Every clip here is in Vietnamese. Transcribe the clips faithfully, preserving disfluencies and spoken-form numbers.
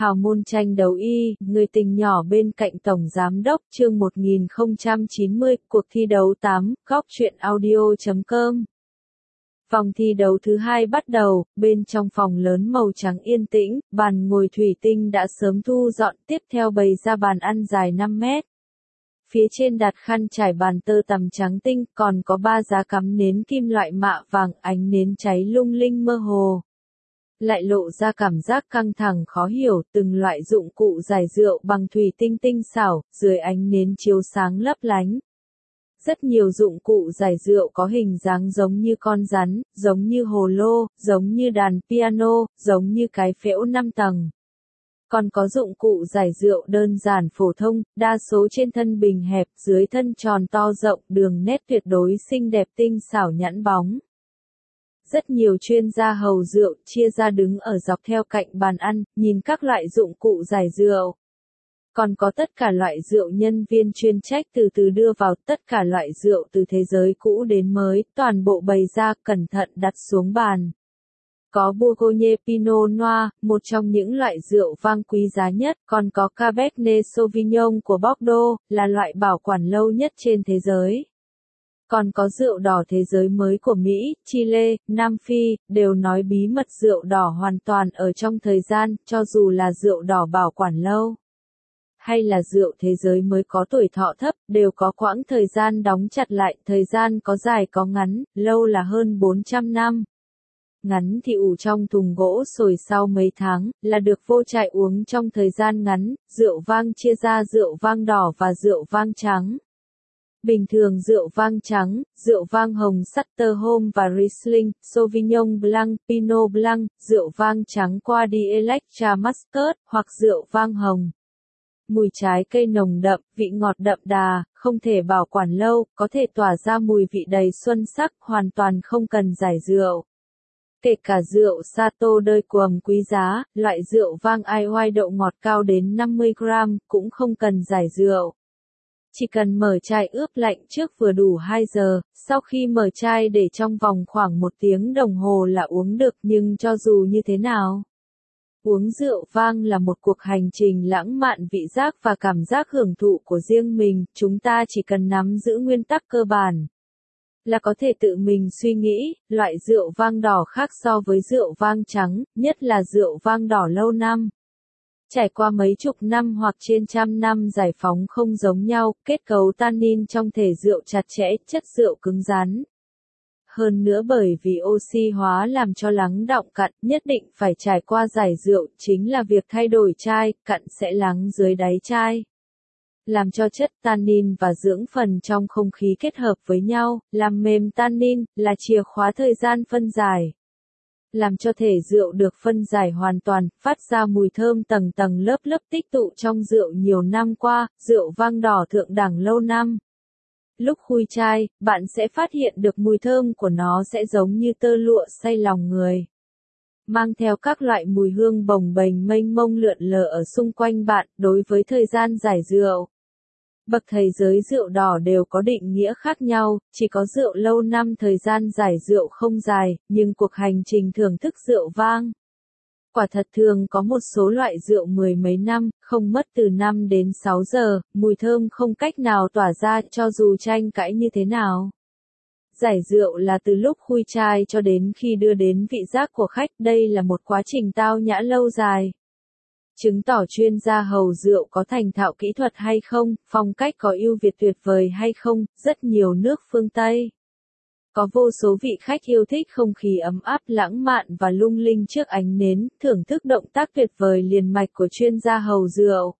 Hào môn tranh đấu y, người tình nhỏ bên cạnh Tổng Giám đốc chương một nghìn không trăm chín mươi, cuộc thi đấu tám, góc truyện audio chấm com. Vòng thi đấu thứ hai bắt đầu, bên trong phòng lớn màu trắng yên tĩnh, bàn ngồi thủy tinh đã sớm thu dọn, tiếp theo bày ra bàn ăn dài năm mét. Phía trên đặt khăn trải bàn tơ tằm trắng tinh, còn có ba giá cắm nến kim loại mạ vàng, ánh nến cháy lung linh mơ hồ. Lại lộ ra cảm giác căng thẳng khó hiểu, từng loại dụng cụ giải rượu bằng thủy tinh tinh xảo, dưới ánh nến chiếu sáng lấp lánh. Rất nhiều dụng cụ giải rượu có hình dáng giống như con rắn, giống như hồ lô, giống như đàn piano, giống như cái phễu năm tầng. Còn có dụng cụ giải rượu đơn giản phổ thông, đa số trên thân bình hẹp, dưới thân tròn to rộng, đường nét tuyệt đối xinh đẹp tinh xảo nhẵn bóng. Rất nhiều chuyên gia hầu rượu chia ra đứng ở dọc theo cạnh bàn ăn, nhìn các loại dụng cụ giải rượu. Còn có tất cả loại rượu nhân viên chuyên trách từ từ đưa vào, tất cả loại rượu từ thế giới cũ đến mới, toàn bộ bày ra, cẩn thận đặt xuống bàn. Có Bourgogne Pinot Noir, một trong những loại rượu vang quý giá nhất, còn có Cabernet Sauvignon của Bordeaux, là loại bảo quản lâu nhất trên thế giới. Còn có rượu đỏ thế giới mới của Mỹ, Chile, Nam Phi, đều nói bí mật rượu đỏ hoàn toàn ở trong thời gian, cho dù là rượu đỏ bảo quản lâu. Hay là rượu thế giới mới có tuổi thọ thấp, đều có quãng thời gian đóng chặt lại, thời gian có dài có ngắn, lâu là hơn bốn trăm năm. Ngắn thì ủ trong thùng gỗ sồi sau mấy tháng, là được vô trại uống trong thời gian ngắn, rượu vang chia ra rượu vang đỏ và rượu vang trắng. Bình thường rượu vang trắng, rượu vang hồng Sutterholm và Riesling, Sauvignon Blanc, Pinot Blanc, rượu vang trắng qua đi Electra Muscat, hoặc rượu vang hồng. Mùi trái cây nồng đậm, vị ngọt đậm đà, không thể bảo quản lâu, có thể tỏa ra mùi vị đầy xuân sắc, hoàn toàn không cần giải rượu. Kể cả rượu Chateau de Cuồng quý giá, loại rượu vang ai oai độ ngọt cao đến năm mươi gram, cũng không cần giải rượu. Chỉ cần mở chai ướp lạnh trước vừa đủ hai giờ, sau khi mở chai để trong vòng khoảng một tiếng đồng hồ là uống được, nhưng cho dù như thế nào, uống rượu vang là một cuộc hành trình lãng mạn vị giác và cảm giác hưởng thụ của riêng mình, chúng ta chỉ cần nắm giữ nguyên tắc cơ bản là có thể tự mình suy nghĩ, loại rượu vang đỏ khác so với rượu vang trắng, nhất là rượu vang đỏ lâu năm. Trải qua mấy chục năm hoặc trên trăm năm giải phóng không giống nhau, kết cấu tannin trong thể rượu chặt chẽ, chất rượu cứng rắn. Hơn nữa bởi vì oxy hóa làm cho lắng đọng cặn, nhất định phải trải qua giải rượu, chính là việc thay đổi chai, cặn sẽ lắng dưới đáy chai. Làm cho chất tannin và dưỡng phần trong không khí kết hợp với nhau, làm mềm tannin, là chìa khóa thời gian phân giải. Làm cho thể rượu được phân giải hoàn toàn, phát ra mùi thơm tầng tầng lớp lớp tích tụ trong rượu nhiều năm qua, rượu vang đỏ thượng đẳng lâu năm. Lúc khui chai, bạn sẽ phát hiện được mùi thơm của nó sẽ giống như tơ lụa say lòng người. Mang theo các loại mùi hương bồng bềnh mênh mông lượn lờ ở xung quanh bạn, đối với thời gian giải rượu. Bậc thầy giới rượu đỏ đều có định nghĩa khác nhau, chỉ có rượu lâu năm thời gian giải rượu không dài, nhưng cuộc hành trình thưởng thức rượu vang. Quả thật thường có một số loại rượu mười mấy năm, không mất từ năm đến sáu giờ, mùi thơm không cách nào tỏa ra cho dù tranh cãi như thế nào. Giải rượu là từ lúc khui chai cho đến khi đưa đến vị giác của khách, đây là một quá trình tao nhã lâu dài. Chứng tỏ chuyên gia hầu rượu có thành thạo kỹ thuật hay không, phong cách có ưu việt tuyệt vời hay không, rất nhiều nước phương Tây. Có vô số vị khách yêu thích không khí ấm áp lãng mạn và lung linh trước ánh nến, thưởng thức động tác tuyệt vời liền mạch của chuyên gia hầu rượu.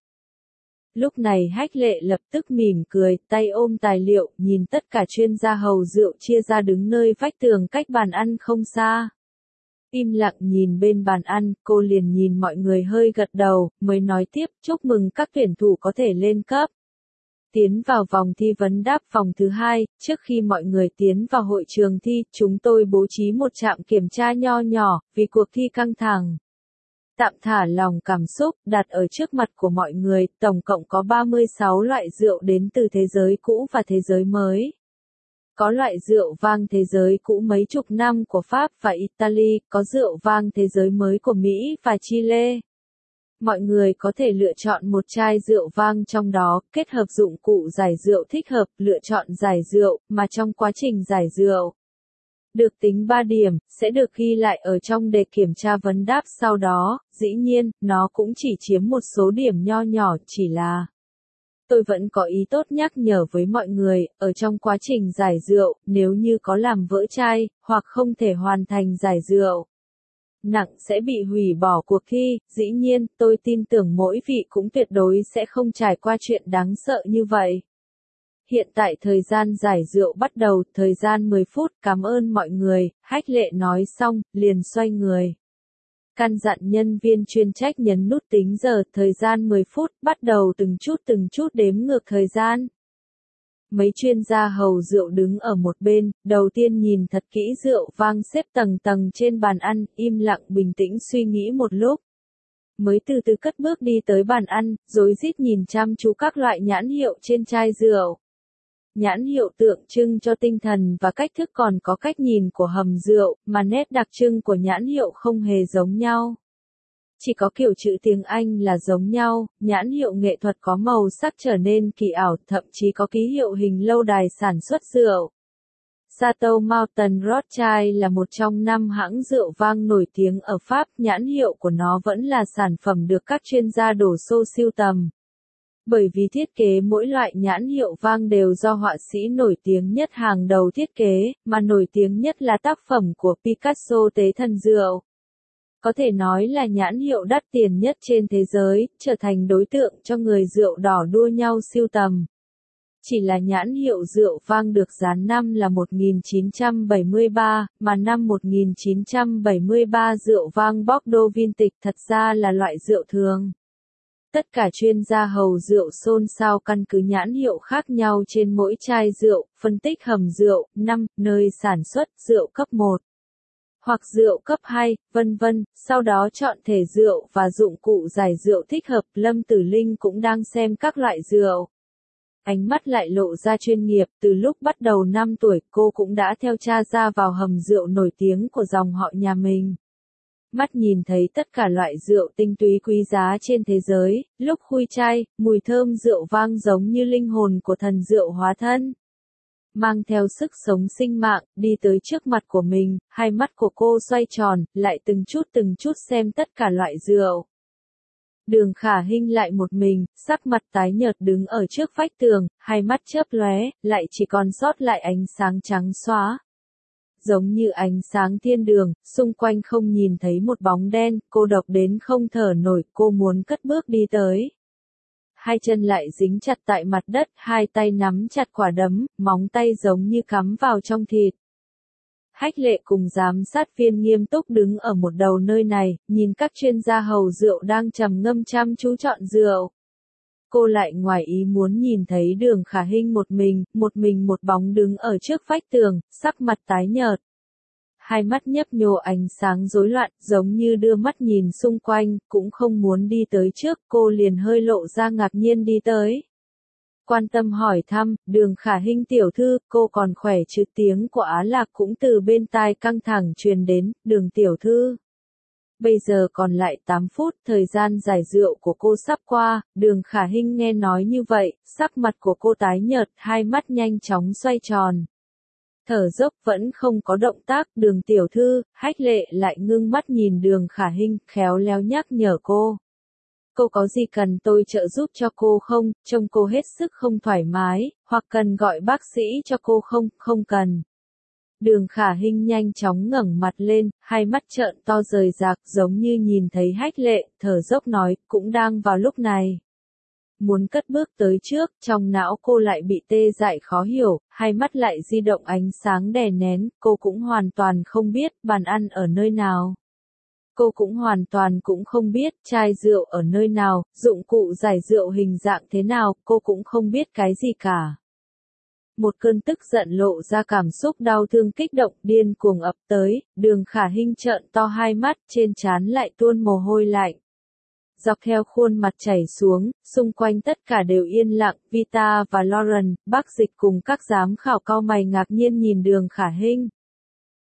Lúc này Hách Lệ lập tức mỉm cười, tay ôm tài liệu, nhìn tất cả chuyên gia hầu rượu chia ra đứng nơi vách tường cách bàn ăn không xa. Im lặng nhìn bên bàn ăn, cô liền nhìn mọi người hơi gật đầu, mới nói tiếp, chúc mừng các tuyển thủ có thể lên cấp. Tiến vào vòng thi vấn đáp vòng thứ hai, trước khi mọi người tiến vào hội trường thi, chúng tôi bố trí một trạm kiểm tra nho nhỏ, vì cuộc thi căng thẳng. Tạm thả lòng cảm xúc, đặt ở trước mặt của mọi người, tổng cộng có ba mươi sáu loại rượu đến từ thế giới cũ và thế giới mới. Có loại rượu vang thế giới cũ mấy chục năm của Pháp và Italy, có rượu vang thế giới mới của Mỹ và Chile. Mọi người có thể lựa chọn một chai rượu vang trong đó, kết hợp dụng cụ giải rượu thích hợp, lựa chọn giải rượu, mà trong quá trình giải rượu được tính ba điểm, sẽ được ghi lại ở trong đề kiểm tra vấn đáp sau đó, dĩ nhiên, nó cũng chỉ chiếm một số điểm nho nhỏ, chỉ là tôi vẫn có ý tốt nhắc nhở với mọi người, ở trong quá trình giải rượu, nếu như có làm vỡ chai, hoặc không thể hoàn thành giải rượu nặng sẽ bị hủy bỏ cuộc thi, dĩ nhiên, tôi tin tưởng mỗi vị cũng tuyệt đối sẽ không trải qua chuyện đáng sợ như vậy. Hiện tại thời gian giải rượu bắt đầu, thời gian mười phút, cảm ơn mọi người, Hách Lệ nói xong, liền xoay người. Căn dặn nhân viên chuyên trách nhấn nút tính giờ, thời gian mười phút, bắt đầu từng chút từng chút đếm ngược thời gian. Mấy chuyên gia hầu rượu đứng ở một bên, đầu tiên nhìn thật kỹ rượu vang xếp tầng tầng trên bàn ăn, im lặng bình tĩnh suy nghĩ một lúc. Mới từ từ cất bước đi tới bàn ăn, rối rít nhìn chăm chú các loại nhãn hiệu trên chai rượu. Nhãn hiệu tượng trưng cho tinh thần và cách thức còn có cách nhìn của hầm rượu, mà nét đặc trưng của nhãn hiệu không hề giống nhau. Chỉ có kiểu chữ tiếng Anh là giống nhau, nhãn hiệu nghệ thuật có màu sắc trở nên kỳ ảo, thậm chí có ký hiệu hình lâu đài sản xuất rượu. Chateau Mountain Rothschild là một trong năm hãng rượu vang nổi tiếng ở Pháp, nhãn hiệu của nó vẫn là sản phẩm được các chuyên gia đổ xô sưu tầm. Bởi vì thiết kế mỗi loại nhãn hiệu vang đều do họa sĩ nổi tiếng nhất hàng đầu thiết kế, mà nổi tiếng nhất là tác phẩm của Picasso Tế thần rượu. Có thể nói là nhãn hiệu đắt tiền nhất trên thế giới, trở thành đối tượng cho người rượu đỏ đua nhau sưu tầm. Chỉ là nhãn hiệu rượu vang được dán năm là một nghìn chín trăm bảy mươi ba, mà năm một nghìn chín trăm bảy mươi ba rượu vang Bordeaux Vintage thật ra là loại rượu thường. Tất cả chuyên gia hầu rượu xôn xao căn cứ nhãn hiệu khác nhau trên mỗi chai rượu, phân tích hầm rượu, năm, nơi sản xuất, rượu cấp một. Hoặc rượu cấp hai, vân vân, sau đó chọn thể rượu và dụng cụ giải rượu thích hợp. Lâm Tử Linh cũng đang xem các loại rượu. Ánh mắt lại lộ ra chuyên nghiệp, từ lúc bắt đầu năm tuổi cô cũng đã theo cha ra vào hầm rượu nổi tiếng của dòng họ nhà mình. Mắt nhìn thấy tất cả loại rượu tinh túy quý giá trên thế giới, lúc khui chai, mùi thơm rượu vang giống như linh hồn của thần rượu hóa thân. Mang theo sức sống sinh mạng, đi tới trước mặt của mình, hai mắt của cô xoay tròn, lại từng chút từng chút xem tất cả loại rượu. Đường Khả Hinh lại một mình, sắc mặt tái nhợt đứng ở trước vách tường, hai mắt chớp lóe, lại chỉ còn sót lại ánh sáng trắng xóa. Giống như ánh sáng thiên đường, xung quanh không nhìn thấy một bóng đen, cô độc đến không thở nổi, cô muốn cất bước đi tới. Hai chân lại dính chặt tại mặt đất, hai tay nắm chặt quả đấm, móng tay giống như cắm vào trong thịt. Hách Lệ cùng giám sát viên nghiêm túc đứng ở một đầu nơi này, nhìn các chuyên gia hầu rượu đang trầm ngâm chăm chú chọn rượu. Cô lại ngoài ý muốn nhìn thấy Đường Khả Hinh một mình, một mình một bóng đứng ở trước vách tường, sắc mặt tái nhợt. Hai mắt nhấp nhô ánh sáng rối loạn, giống như đưa mắt nhìn xung quanh, cũng không muốn đi tới trước, cô liền hơi lộ ra ngạc nhiên đi tới. Quan tâm hỏi thăm, Đường Khả Hinh tiểu thư, cô còn khỏe chứ? Tiếng của Á Lạc cũng từ bên tai căng thẳng truyền đến, Đường tiểu thư. Bây giờ còn lại tám phút, thời gian giải rượu của cô sắp qua, Đường Khả Hinh nghe nói như vậy, sắc mặt của cô tái nhợt, hai mắt nhanh chóng xoay tròn. Thở dốc vẫn không có động tác, Đường tiểu thư, Hách Lệ lại ngưng mắt nhìn Đường Khả Hinh, khéo léo nhắc nhở cô. Cô có gì cần tôi trợ giúp cho cô không, trông cô hết sức không thoải mái, hoặc cần gọi bác sĩ cho cô không, không cần. Đường Khả Hinh nhanh chóng ngẩng mặt lên, hai mắt trợn to rời rạc giống như nhìn thấy Hách Lệ, thở dốc nói, cũng đang vào lúc này. Muốn cất bước tới trước, trong não cô lại bị tê dại khó hiểu, hai mắt lại di động ánh sáng đè nén, cô cũng hoàn toàn không biết bàn ăn ở nơi nào. Cô cũng hoàn toàn cũng không biết chai rượu ở nơi nào, dụng cụ giải rượu hình dạng thế nào, cô cũng không biết cái gì cả. Một cơn tức giận lộ ra cảm xúc đau thương kích động điên cuồng ập tới, Đường Khả Hinh trợn to hai mắt, trên trán lại tuôn mồ hôi lạnh. Dọc theo khuôn mặt chảy xuống, xung quanh tất cả đều yên lặng, Vita và Lauren, bác dịch cùng các giám khảo cau mày ngạc nhiên nhìn Đường Khả Hinh.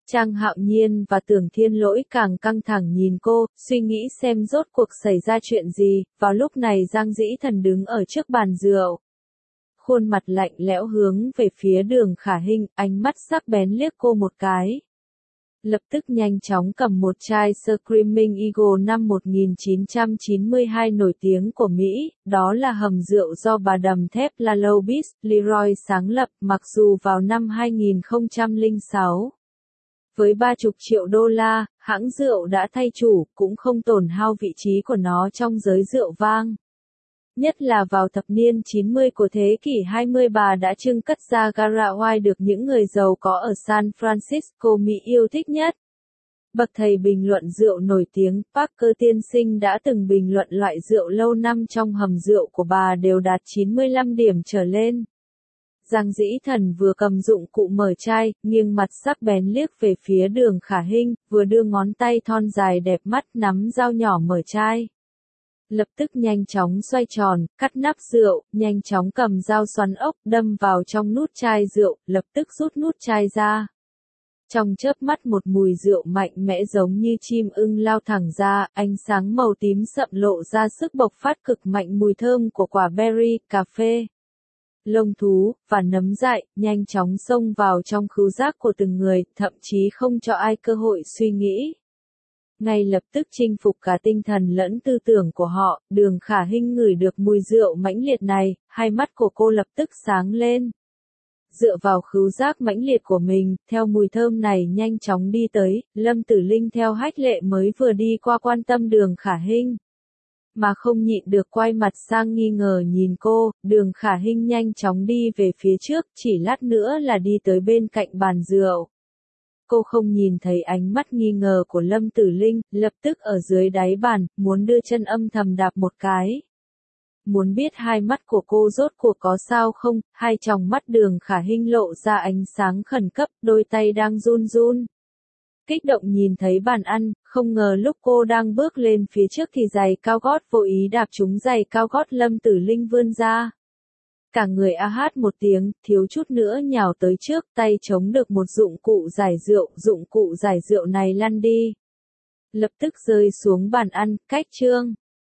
Trang Hạo Nhiên và Tưởng Thiên Lỗi càng căng thẳng nhìn cô, suy nghĩ xem rốt cuộc xảy ra chuyện gì. Vào lúc này Giang Dĩ Thần đứng ở trước bàn rượu. Khuôn mặt lạnh lẽo hướng về phía Đường Khả Hinh, ánh mắt sắc bén liếc cô một cái. Lập tức nhanh chóng cầm một chai Screaming Eagle năm một nghìn chín trăm chín mươi hai nổi tiếng của Mỹ, đó là hầm rượu do bà đầm thép Lalo Beach, Leroy sáng lập, mặc dù vào năm hai nghìn không trăm lẻ sáu. Với ba mươi triệu đô la, hãng rượu đã thay chủ, cũng không tổn hao vị trí của nó trong giới rượu vang. Nhất là vào thập niên chín mươi của thế kỷ hai mươi, bà đã trưng cất ra Garawai được những người giàu có ở San Francisco Mỹ yêu thích nhất. Bậc thầy bình luận rượu nổi tiếng, Parker tiên sinh đã từng bình luận loại rượu lâu năm trong hầm rượu của bà đều đạt chín mươi lăm điểm trở lên. Giang Dĩ Thần vừa cầm dụng cụ mở chai, nghiêng mặt sắc bén liếc về phía Đường Khả Hinh, vừa đưa ngón tay thon dài đẹp mắt nắm dao nhỏ mở chai. Lập tức nhanh chóng xoay tròn, cắt nắp rượu, nhanh chóng cầm dao xoắn ốc, đâm vào trong nút chai rượu, lập tức rút nút chai ra. Trong chớp mắt một mùi rượu mạnh mẽ giống như chim ưng lao thẳng ra, ánh sáng màu tím sậm lộ ra sức bộc phát cực mạnh mùi thơm của quả berry, cà phê, lông thú, và nấm dại, nhanh chóng xông vào trong khứu giác của từng người, thậm chí không cho ai cơ hội suy nghĩ. Ngay lập tức chinh phục cả tinh thần lẫn tư tưởng của họ, Đường Khả Hinh ngửi được mùi rượu mãnh liệt này, hai mắt của cô lập tức sáng lên. Dựa vào khứu giác mãnh liệt của mình, theo mùi thơm này nhanh chóng đi tới, Lâm Tử Linh theo hách lệ mới vừa đi qua quan tâm Đường Khả Hinh. Mà không nhịn được quay mặt sang nghi ngờ nhìn cô, Đường Khả Hinh nhanh chóng đi về phía trước, chỉ lát nữa là đi tới bên cạnh bàn rượu. Cô không nhìn thấy ánh mắt nghi ngờ của Lâm Tử Linh, lập tức ở dưới đáy bàn, muốn đưa chân âm thầm đạp một cái. Muốn biết hai mắt của cô rốt cuộc có sao không, hai tròng mắt Đường Khả Hinh lộ ra ánh sáng khẩn cấp, đôi tay đang run run. Kích động nhìn thấy bàn ăn, không ngờ lúc cô đang bước lên phía trước thì giày cao gót vô ý đạp trúng giày cao gót Lâm Tử Linh vươn ra. Cả người a hát một tiếng, thiếu chút nữa nhào tới trước, tay chống được một dụng cụ giải rượu, dụng cụ giải rượu này lăn đi. Lập tức rơi xuống bàn ăn, cách chương.